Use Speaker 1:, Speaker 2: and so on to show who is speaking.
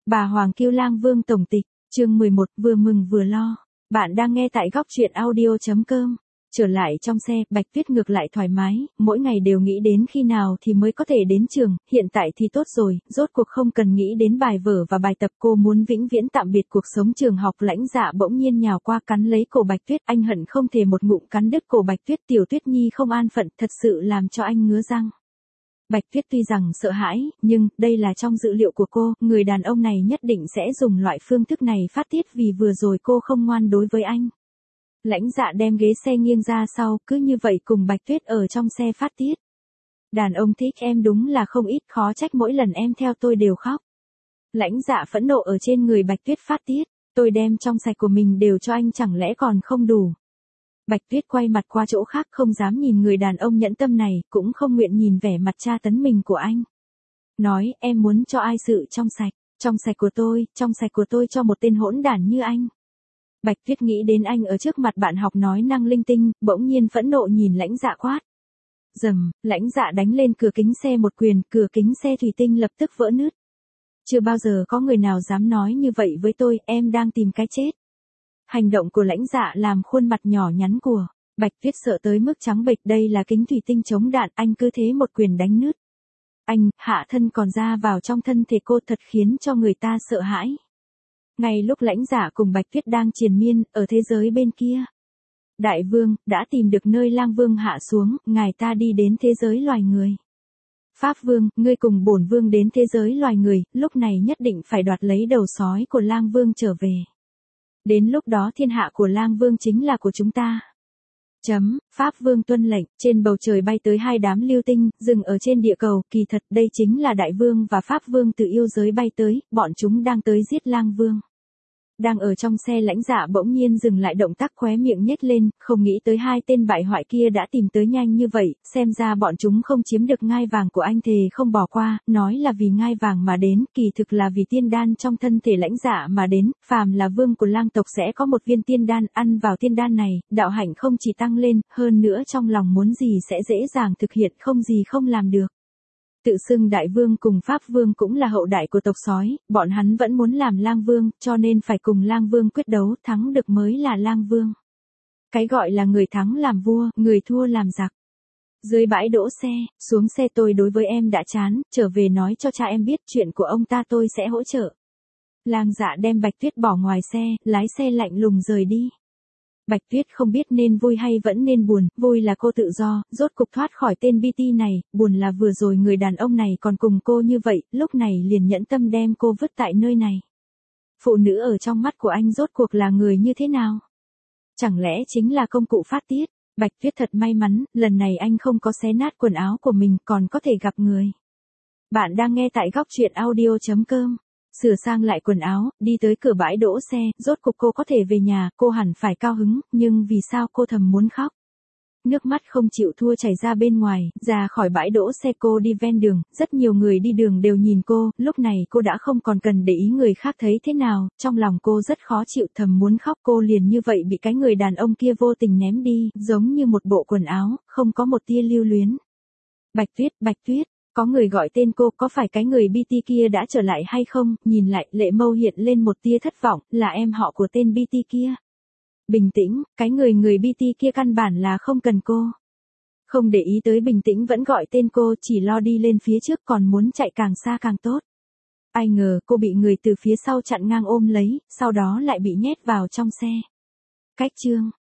Speaker 1: Bà Hoàng Kiêu Lang Vương tổng tịch, chương 11, vừa mừng vừa lo. Bạn đang nghe tại góc truyện audio.com. Trở lại trong xe, Bạch Tuyết ngược lại thoải mái, mỗi ngày đều nghĩ đến khi nào thì mới có thể đến trường, hiện tại thì tốt rồi, rốt cuộc không cần nghĩ đến bài vở và bài tập, cô muốn vĩnh viễn tạm biệt cuộc sống trường học. Lãnh Dạ bỗng nhiên nhào qua cắn lấy cổ Bạch Tuyết, anh hận không thể một ngụm cắn đứt cổ Bạch Tuyết. Tiểu Tuyết Nhi không an phận, thật sự làm cho anh ngứa răng. Bạch Tuyết tuy rằng sợ hãi, nhưng đây là trong dự liệu của cô, người đàn ông này nhất định sẽ dùng loại phương thức này phát tiết vì vừa rồi cô không ngoan đối với anh. Lãnh Dạ đem ghế xe nghiêng ra sau, cứ như vậy cùng Bạch Tuyết ở trong xe phát tiết. Đàn ông thích em đúng là không ít, khó trách mỗi lần em theo tôi đều khóc. Lãnh Dạ phẫn nộ ở trên người Bạch Tuyết phát tiết, tôi đem trong sạch của mình đều cho anh chẳng lẽ còn không đủ. Bạch Tuyết quay mặt qua chỗ khác, không dám nhìn người đàn ông nhẫn tâm này, cũng không nguyện nhìn vẻ mặt tra tấn mình của anh. Nói, em muốn cho ai sự trong sạch của tôi cho một tên hỗn đản như anh. Bạch Tuyết nghĩ đến anh ở trước mặt bạn học nói năng linh tinh, bỗng nhiên phẫn nộ nhìn Lãnh Dạ quát. Rầm, Lãnh Dạ đánh lên cửa kính xe một quyền, cửa kính xe thủy tinh lập tức vỡ nứt. Chưa bao giờ có người nào dám nói như vậy với tôi, em đang tìm cái chết. Hành động của Lãnh Dạ làm khuôn mặt nhỏ nhắn của Bạch Tuyết sợ tới mức trắng bệch, đây là kính thủy tinh chống đạn, anh cứ thế một quyền đánh nứt. Anh, hạ thân còn ra vào trong thân thể cô, thật khiến cho người ta sợ hãi. Ngay lúc Lãnh Dạ cùng Bạch Tuyết đang triền miên, ở thế giới bên kia. Đại vương, đã tìm được nơi Lang Vương hạ xuống, ngài ta đi đến thế giới loài người. Pháp Vương, ngươi cùng bổn vương đến thế giới loài người, lúc này nhất định phải đoạt lấy đầu sói của Lang Vương trở về. Đến lúc đó thiên hạ của Lang Vương chính là của chúng ta. Pháp Vương tuân lệnh, trên bầu trời bay tới hai đám lưu tinh, dừng ở trên địa cầu, kỳ thật đây chính là Đại Vương và Pháp Vương từ yêu giới bay tới, bọn chúng đang tới giết Lang Vương. Đang ở trong xe, Lãnh Dạ bỗng nhiên dừng lại động tác, khóe miệng nhếch lên, không nghĩ tới hai tên bại hoại kia đã tìm tới nhanh như vậy, xem ra bọn chúng không chiếm được ngai vàng của anh, thề không bỏ qua, nói là vì ngai vàng mà đến, kỳ thực là vì tiên đan trong thân thể Lãnh Dạ mà đến, phàm là vương của lang tộc sẽ có một viên tiên đan, ăn vào tiên đan này, đạo hạnh không chỉ tăng lên, hơn nữa trong lòng muốn gì sẽ dễ dàng thực hiện, không gì không làm được. Tự xưng Đại Vương cùng Pháp Vương cũng là hậu đại của tộc sói, bọn hắn vẫn muốn làm Lang Vương, cho nên phải cùng Lang Vương quyết đấu, thắng được mới là Lang Vương. Cái gọi là người thắng làm vua, người thua làm giặc. Dưới bãi đỗ xe, xuống xe, tôi đối với em đã chán, trở về nói cho cha em biết, chuyện của ông ta tôi sẽ hỗ trợ. Lang Dạ đem Bạch Tuyết bỏ ngoài xe, lái xe lạnh lùng rời đi. Bạch Tuyết không biết nên vui hay vẫn nên buồn, vui là cô tự do, rốt cục thoát khỏi tên BT này, buồn là vừa rồi người đàn ông này còn cùng cô như vậy, lúc này liền nhẫn tâm đem cô vứt tại nơi này. Phụ nữ ở trong mắt của anh rốt cuộc là người như thế nào? Chẳng lẽ chính là công cụ phát tiết? Bạch Tuyết thật may mắn, lần này anh không có xé nát quần áo của mình, còn có thể gặp người. Bạn đang nghe tại góc truyện audio.com. Sửa sang lại quần áo, đi tới cửa bãi đỗ xe, rốt cục cô có thể về nhà, cô hẳn phải cao hứng, nhưng vì sao cô thầm muốn khóc? Nước mắt không chịu thua chảy ra bên ngoài, ra khỏi bãi đỗ xe cô đi ven đường, rất nhiều người đi đường đều nhìn cô, lúc này cô đã không còn cần để ý người khác thấy thế nào, trong lòng cô rất khó chịu, thầm muốn khóc, cô liền như vậy bị cái người đàn ông kia vô tình ném đi, giống như một bộ quần áo, không có một tia lưu luyến. Bạch Tuyết. Có người gọi tên cô, có phải cái người BT kia đã trở lại hay không? Nhìn lại, Lệ Mâu hiện lên một tia thất vọng, là em họ của tên BT kia. Bình tĩnh, cái người BT kia căn bản là không cần cô. Không để ý tới bình tĩnh vẫn gọi tên cô, chỉ lo đi lên phía trước, còn muốn chạy càng xa càng tốt. Ai ngờ cô bị người từ phía sau chặn ngang ôm lấy, sau đó lại bị nhét vào trong xe. Cách chương.